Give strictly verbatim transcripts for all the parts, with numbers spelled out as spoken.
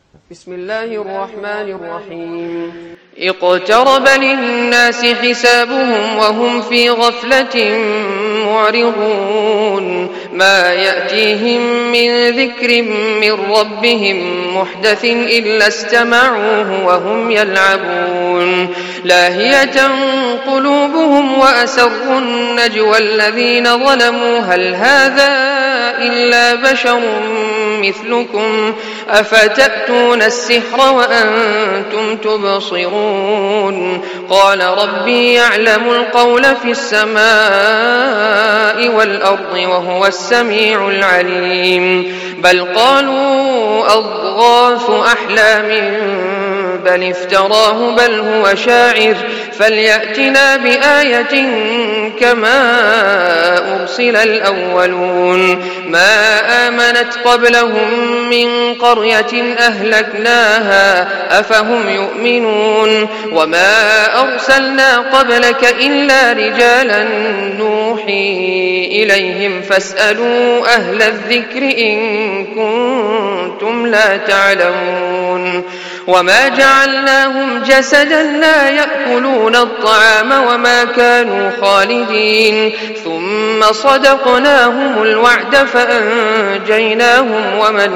بسم الله الرحمن الرحيم اقترب للناس حسابهم وهم في غفلة معرضون ما يأتيهم من ذكر من ربهم محدث إلا استمعوه وهم يلعبون لاهية قلوبهم وأسروا النجوى الذين ظلموا هل هذا إلا بشر مثلكم أفتأتون السحر وأنتم تبصرون قال ربي يعلم القول في السماء والأرض وهو السميع العليم بل قالوا أضغاث أحلام بل افتراه بل هو شاعر فليأتنا بآية كما أرسل الأولون ما آمنت قبلهم من قرية أهلكناها أفهم يؤمنون وما أرسلنا قبلك إلا رجالا نوحي إليهم فاسألوا أهل الذكر إن كنتم لا تعلمون وما جعلناهم جسدا لا يأكلون الطعام وما كانوا خالدين ثم صدقناهم الوعد فأنجيناهم ومن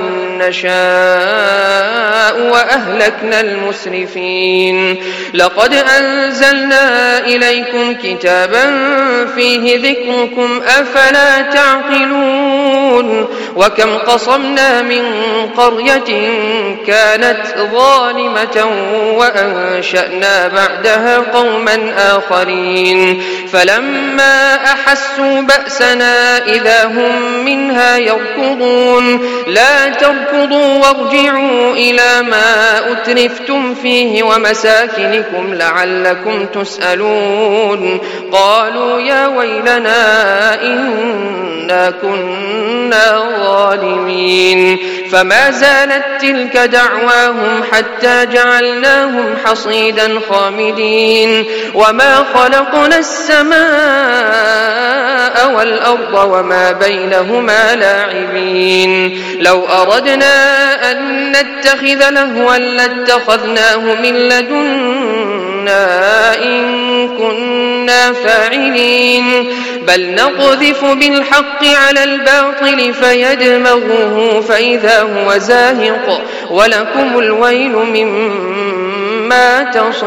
نشاء وأهلكنا المسرفين لقد أنزلنا إليكم كتابا فيه ذكركم أفلا تعقلون وكم قصمنا من قرية كانت ظالمة وأنشأنا بعدها قوما آخرين فلما أحسوا بأسنا إذا هم منها يركضون لا تركضوا وارجعوا إلى ما أترفتم فيه ومساكنكم لعلكم تسألون قالوا يا ويلنا إنا كنا ظالمين فما زالت تلك دعواهم حتى جعلناهم حصيدا خامدين وما خلقنا السماء والأرض وما بينهما لاعبين لو أردنا أن نتخذ لهوا لاتخذناه من لدنا إن كنا فاعلين بل نقذف بالحق على الباطل فيدمغه فإذا هو زاهق ولكم الويل مما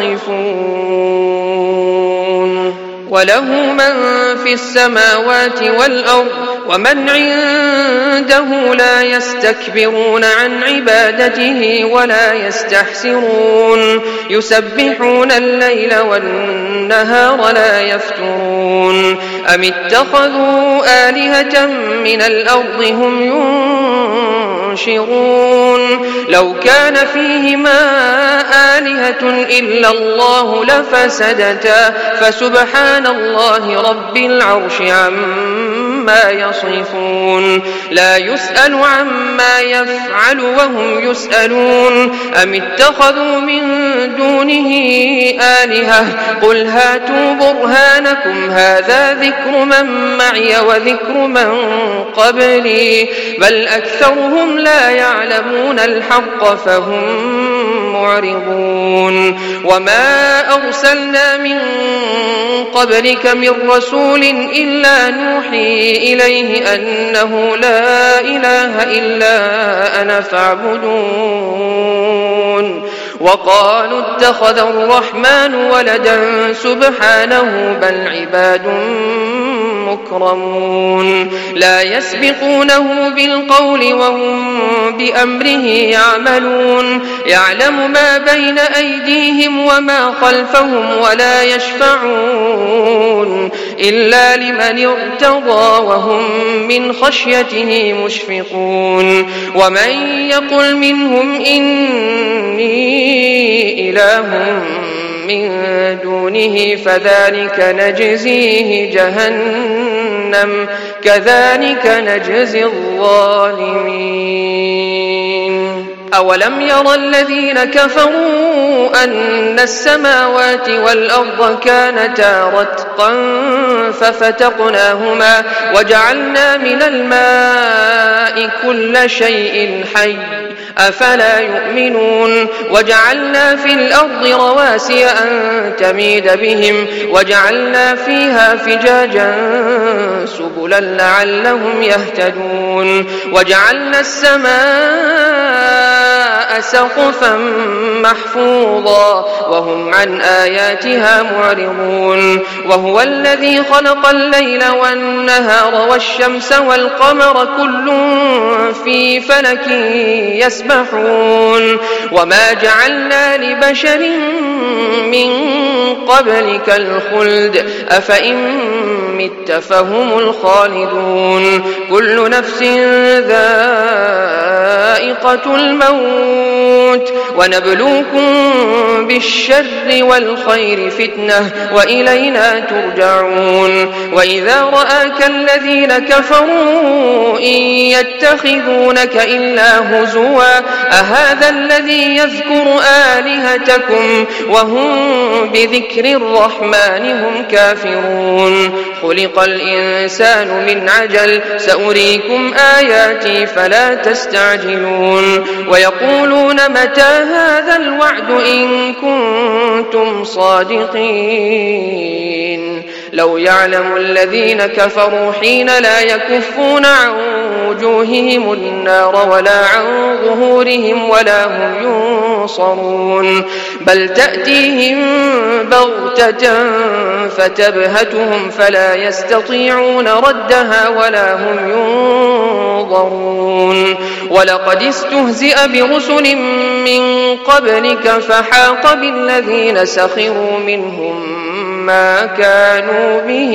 تصفون وله من في السماوات والأرض ومن عنده لا يستكبرون عن عبادته ولا يستحسرون يسبحون الليل والنهار لا يفترون أم اتخذوا آلهة من الأرض هم ينشرون لو كان فيهما آلهة إلا الله لفسدتا فسبحان الله رب العرش عما يصفون لا يسأل عما يفعل وهم يسألون أم اتخذوا من دونه آلهة قل هاتوا برهانكم هذا ذكر من معي وذكر من قبلي بل أكثرهم لا يعلمون الحق فهم معرضون وما أرسلنا من قبلك من رسول إلا نوحي إليه أنه لا إله إلا أنا فاعبدون وقالوا اتخذ الرحمن ولدا سبحانه بل عباد مكرمون لا يسبقونه بالقول وهم بأمره يعملون يعلم ما بين أيديهم وما خلفهم ولا يشفعون إلا لمن ارتضى وهم من خشيته مشفقون ومن يقل منهم إني إله من دونه فذلك نجزيه جهنم كذلك نجزي الظالمين أولم ير الذين كفروا أن السماوات والأرض كانتا رتقا ففتقناهما وجعلنا من الماء كل شيء حي أفلا يؤمنون وجعلنا في الأرض رواسي أن تميد بهم وجعلنا فيها فجاجا سبلا لعلهم يهتدون وجعلنا السماء سقفا محفوظا وهم عن آياتها معرضون وهو الذي خلق الليل والنهار والشمس والقمر كل في فلك يسبحون وما جعلنا لبشر من قبلك الخلد أفإن مت فهم الخالدون كل نفس ذائقة الموت ونبلوكم بالشر والخير فتنة وإلينا ترجعون وإذا رآك الذين كفروا إن يتخذونك إلا هزوا أهذا الذي يذكر آلهتكم وهم بذكر الرحمن هم كافرون خلق الإنسان من عجل سأريكم آياتي فلا تستعجلون ويقولون متى هذا الوعد إن كنتم صادقين لو يعلم الذين كفروا حين لا يكفون عن وجوههم النار ولا عن ظهورهم ولا هم ينصرون بل تأتيهم بغتة فتبهتهم فلا يستطيعون ردها ولا هم ينظرون ولقد استهزئ برسل من قبلك فحاق بالذين سخروا منهم ما كانوا به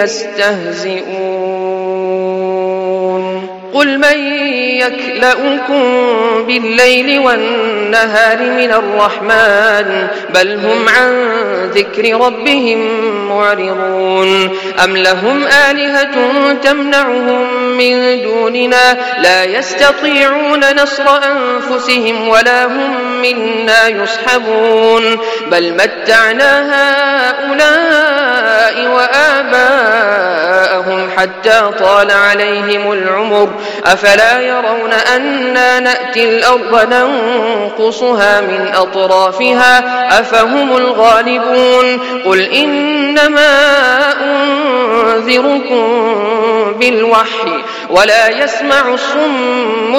يستهزئون قل من يكلؤكم بالليل والنهار من الرحمن بل هم عن ذكر ربهم معرضون أم لهم آلهة تمنعهم من دوننا لا يستطيعون نصر أنفسهم ولا هم منا يصحبون بل متعنا هؤلاء وآباءهم حتى طال عليهم العمر أفلا يرون أنا نأتي الأرض ننقصها من أطرافها أفهم الغالبون قل إنما أنذركم بالوحي ولا يسمع الصم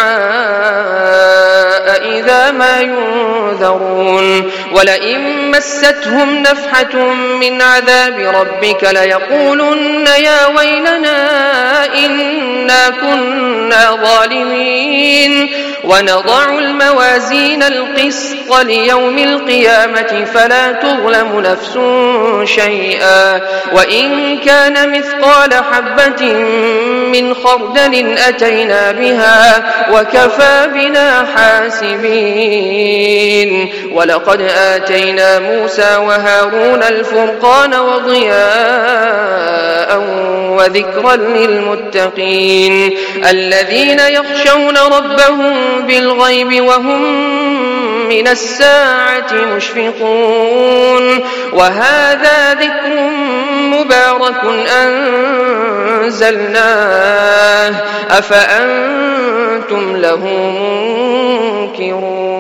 الدعاء إذا ما ينذرون ولئن مستهم نفحة من عذاب ربك ليقولن يا ويلنا إنا كنا ظالمين ونضع الموازين القسط ليوم القيامة فلا تظلم نفس شيئا وإن كان مثقال حبة من خردل أتينا بها وكفى بنا حاسبين ولقد آتينا موسى وهارون الفرقان وضياء وذكرا للمتقين الذين يخشون ربهم بالغيب وهم من الساعة مشفقون وهذا ذكر مبارك أنزلناه أفأنتم له منكرون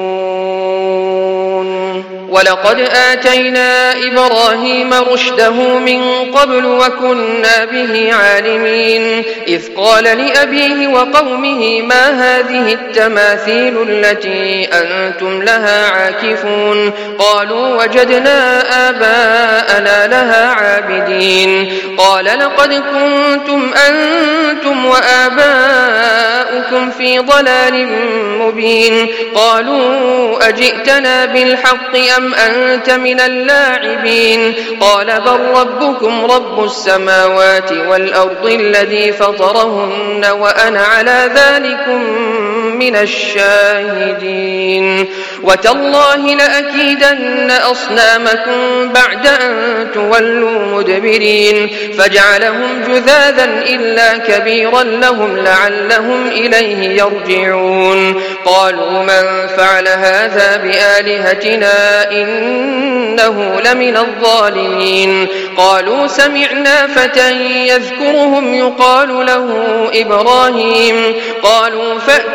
ولقد آتينا إبراهيم رشده من قبل وكنا به عالمين إذ قال لأبيه وقومه ما هذه التماثيل التي أنتم لها عاكفون قالوا وجدنا آباءنا لها عابدين قال لقد كنتم أنتم وآباؤكم في ضلال مبين قالوا أجئتنا بالحق أم أنت من اللاعبين قال بل ربكم رب السماوات والأرض الذي فطرهن وأنا على ذلكم من الشاهدين وتالله لأكيدن أصنامكم بعد أن تولوا مدبرين فجعلهم جذاذا إلا كبيرا لهم لعلهم إليه يرجعون قالوا من فعل هذا بآلهتنا إنه لمن الظالمين قالوا سمعنا فتى يذكرهم يقال له إبراهيم قالوا فأتوا به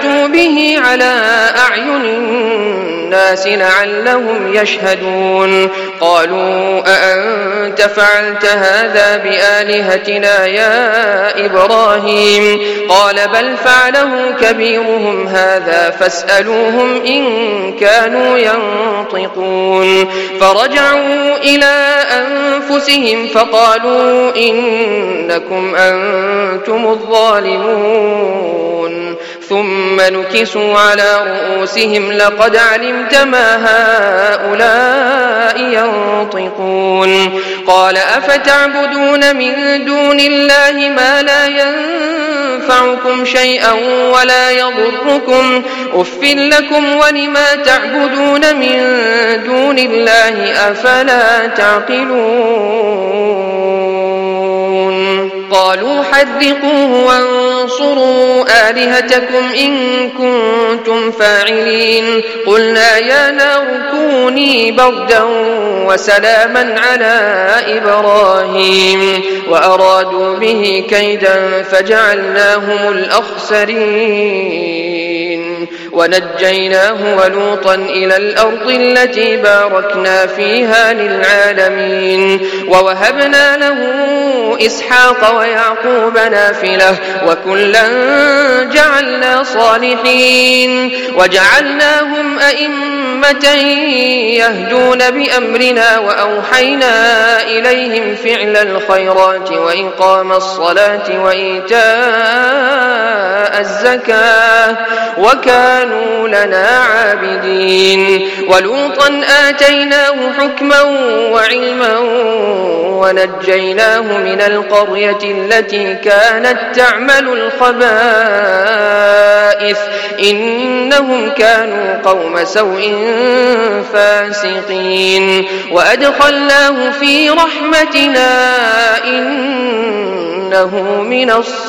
به على أعين الناس لعلهم يشهدون قالوا أأنت فعلت هذا بآلهتنا يا إبراهيم قال بل فعله كبيرهم هذا فاسألوهم إن كانوا ينطقون فرجعوا إلى أنفسهم فقالوا إنكم أنتم الظالمون ثم نكسوا على رؤوسهم لقد علمت ما هؤلاء ينطقون قال أفتعبدون من دون الله ما لا ينفعكم شيئا ولا يضركم أف لكم ولما تعبدون من دون الله أفلا تعقلون قالوا حرقوه وانصروا آلهتكم إن كنتم فاعلين قلنا يا نار كوني بردا وسلاما على إبراهيم وأرادوا به كيدا فجعلناهم الأخسرين ونجيناه ولوطا إلى الأرض التي باركنا فيها للعالمين ووهبنا له إسحاق ويعقوب نافلة وكلا جعلنا صالحين وجعلناهم أئمة يهدون بأمرنا وأوحينا إليهم فعل الخيرات وإقام الصلاة وإيتاء الزكاة وكانوا لنا عابدين ولوطا آتيناه حكما وعلما ونجيناه من القرية التي كانت تعمل الخبائث إنهم كانوا قوم سوء فاسقين وأدخلناه في رحمتنا إنه من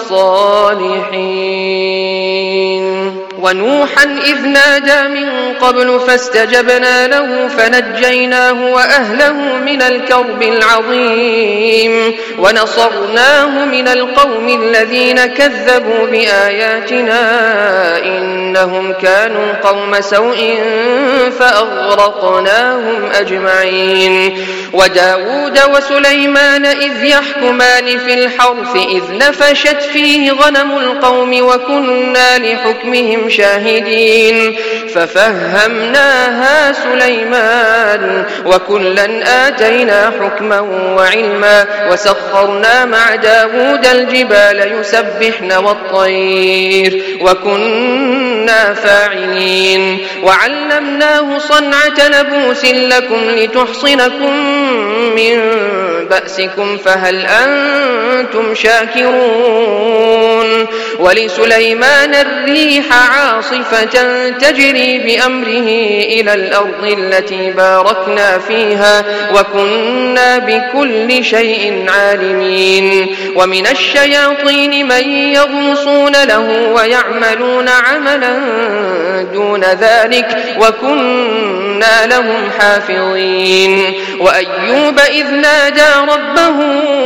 الصالحين ونوحا إذ نادى من قبل فاستجبنا له فنجيناه وأهله من الكرب العظيم ونصرناه من القوم الذين كذبوا بآياتنا إنهم كانوا قوم سوء فأغرقناهم أجمعين وداود وسليمان إذ يحكمان في الحرث إذ نفشت فيه غنم القوم وكنا لحكمهم شاهدين ففهمناها سليمان وكلا آتينا حكما وعلما وسخرنا مع داود الجبال يسبحن والطير وكنا فاعلين وعلمناه صنعة لبوس لكم لتحصنكم من بأسكم فهل أنتم شاكرون ولسليمان الريح عاصفة تجري بأمره إلى الأرض التي باركنا فيها وكنا بكل شيء عالمين ومن الشياطين من يغوصون له ويعملون عملا دون ذلك وكنا لهم حافظين وأيوب إذ نادى ربه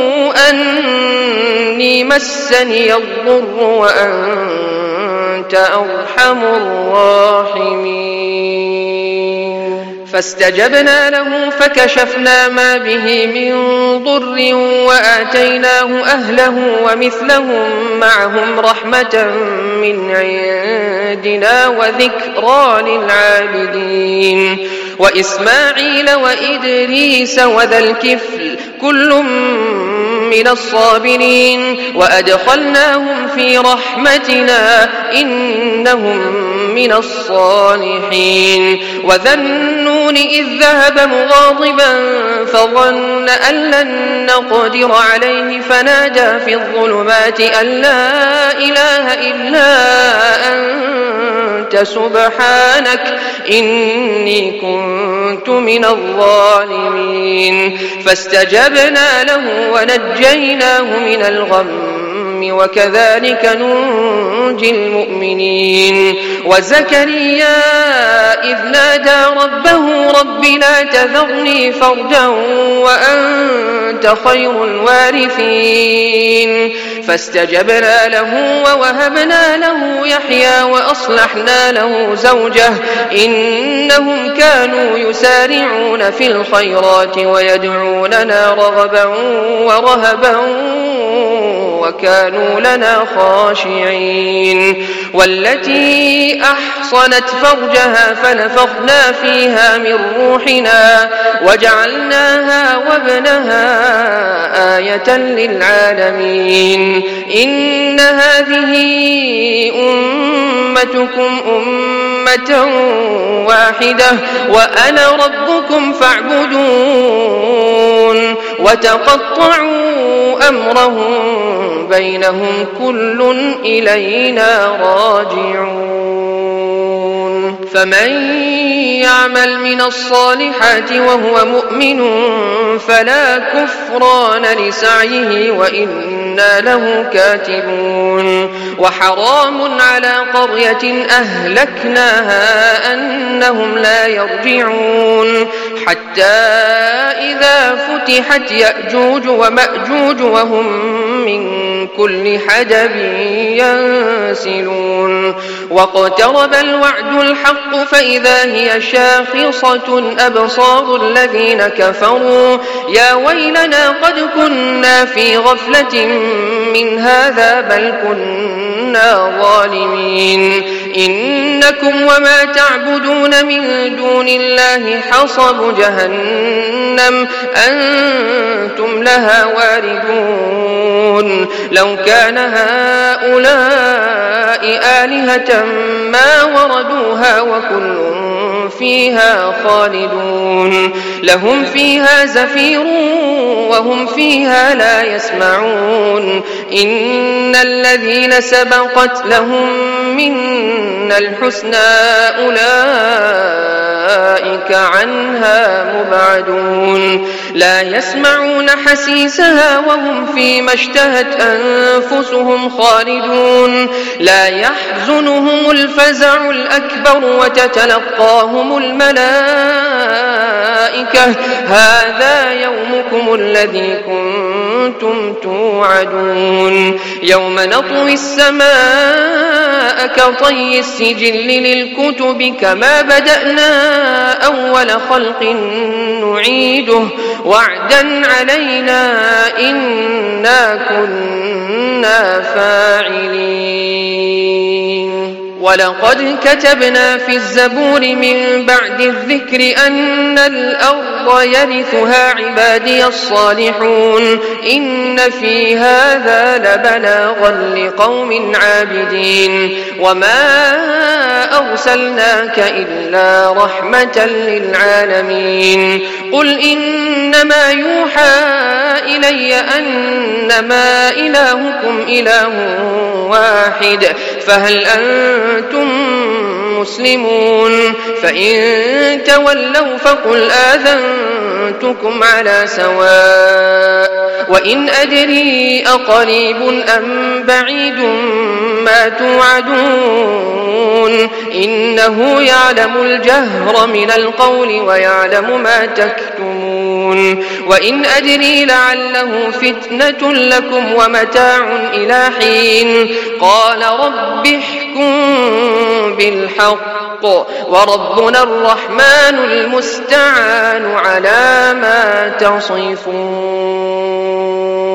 أني مسني الضر وأنت أرحم الراحمين فاستجبنا له فكشفنا ما به من ضر وآتيناه أهله ومثلهم معهم رحمة من عندنا وذكرى للعابدين وإسماعيل وإدريس وذا الكفل كل من الصابرين وأدخلناهم في رحمتنا إنهم من الصالحين وذا النون إذ ذهب مغاضبا فظن أن لن نقدر عليه فنادى في الظلمات أن لا إله إلا أنت سبحانك إني كنت من الظالمين فاستجبنا له ونجيناه من الغم وكذلك ننجي المؤمنين وزكريا إذ نادى ربه رب لا تذرني فردا وأنت خير الوارثين فاستجبنا له ووهبنا له يحيى وأصلحنا له زوجه إنهم كانوا يسارعون في الخيرات ويدعوننا رغبا ورهبا وكانوا لنا خاشعين والتي أحصنت فرجها فنفخنا فيها من روحنا وجعلناها وابنها آية للعالمين إن هذه أمتكم أمة واحدة وأنا ربكم فاعبدون وتقطعوا أمرهم بينهم كل إلينا راجعون فمن يعمل من الصالحات وهو مؤمن فلا كفران لسعيه وإنا له كاتبون وحرام على قرية أهلكناها أنهم لا يرجعون حتى إذا فتحت يأجوج ومأجوج وهم من كل حدب ينسلون واقترب الوعد الحق فإذا هي شاخصة أبصار الذين كفروا يا ويلنا قد كنا في غفلة من هذا بل كنا ظالمين إنكم وما تعبدون من دون الله حصب جهنم أنتم لها واردون لو كان هؤلاء آلهة ما وردوها وكل فيها خالدون لهم فيها زفير وهم فيها لا يسمعون إن الذين سبقت لهم منا الحسنى أولئك عنها مبعدون لا يسمعون حسيسها وهم فيما اشتهت أنفسهم خالدون لا يحزنهم الفزع الأكبر وتتلقاهم الملائكة هذا يومكم الذي كنتم توعدون يوم نطوي السماء كطي السجل للكتب كما بدأنا أول خلق نعيده وعدا علينا إنا كنا فاعلين ولقد كتبنا في الزبور من بعد الذكر أن الأرض يرثها عبادي الصالحون إن في هذا لبلاغا لقوم عابدين وما أرسلناك إلا رحمة للعالمين قل إنما يوحى إلي أنما إلهكم إله واحد فهل أنتم مسلمون فإن تولوا فقل آذنتكم على سواء وإن أدري أقريب أم بعيد ما توعدون إنه يعلم الجهر من القول ويعلم ما تكتمون وإن أدري لعله فتنة لكم ومتاع إلى حين قال رب احكم بالحق وربنا الرحمن المستعان على ما تصفون